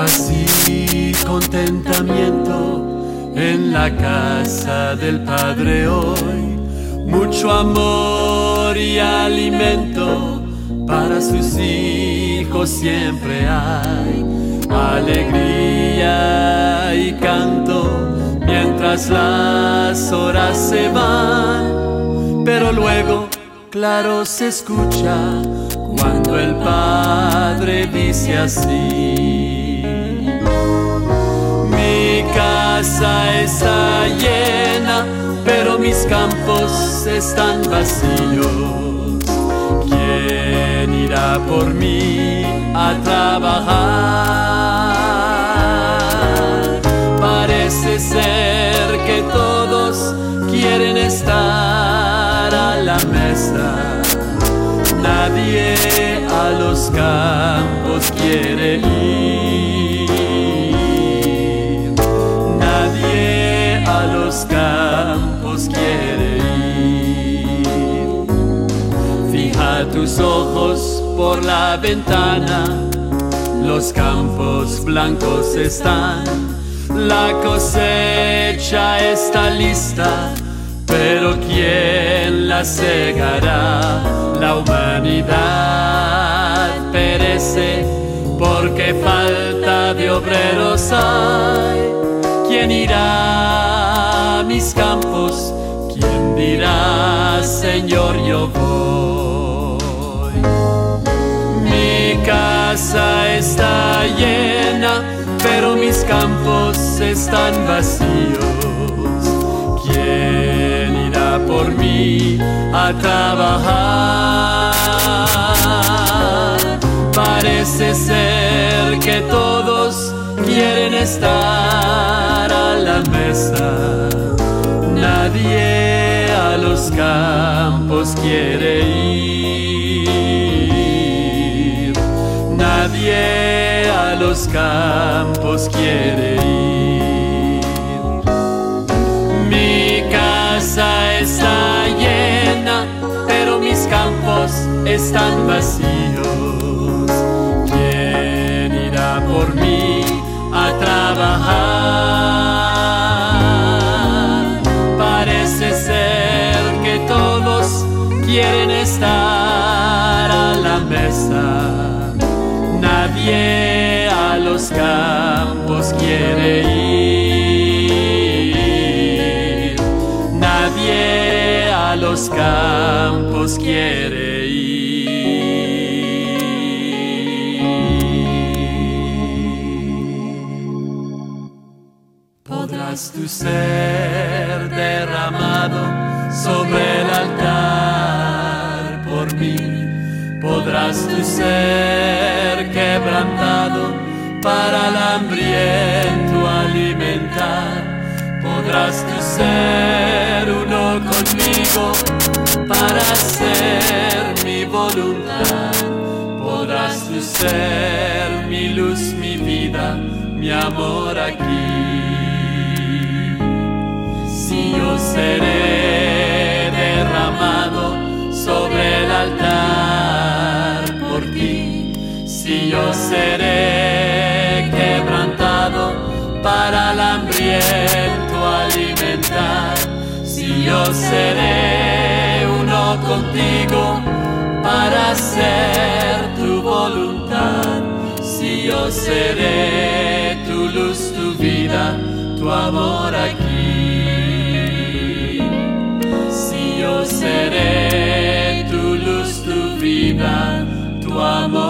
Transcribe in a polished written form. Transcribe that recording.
paz y contentamiento en la casa del Padre hoy. Mucho amor y alimento para sus hijos siempre hay. Alegría y canto mientras las horas se van, pero luego claro se escucha cuando el Padre dice así: mi casa está llena, pero mis campos están vacíos. ¿Quién irá por mí a trabajar? Parece ser que todos quieren estar a la mesa. Nadie a los campos quiere ir. Nadie a los campos quiere ir. Fija tus ojos por la ventana, los campos blancos están. La cosecha está lista, pero ¿quién la segará? La humanidad perece porque falta de obreros hay. ¿Quién irá a mis campos? ¿Quién dirá, Señor, yo voy? Mi casa está llena, pero mis campos están vacíos. ¿Quién irá por mí a trabajar? Parece ser que todos quieren estar a la mesa. Nadie a los campos quiere ir. Nadie a los campos quiere ir. Mi casa está llena, pero mis campos están vacíos. ¿Quién irá por mí a trabajar? Parece ser que todos quieren estar a la mesa. Nadie a los campos quiere ir. Nadie a los campos quiere ir. Podrás tú ser derramado sobre el altar por mí. Podrás tú ser quebrantado para el hambriento alimentar. Podrás tú ser uno conmigo para hacer mi voluntad. Podrás tú ser mi luz, mi vida, mi amor aquí. Si yo seré derramado sobre el altar por ti, si yo seré quebrantado para el hambriento alimentar, si yo seré uno contigo para hacer tu voluntad, si yo seré tu luz, tu vida, tu amor aquí, si yo seré tu luz, tu vida, tu amor.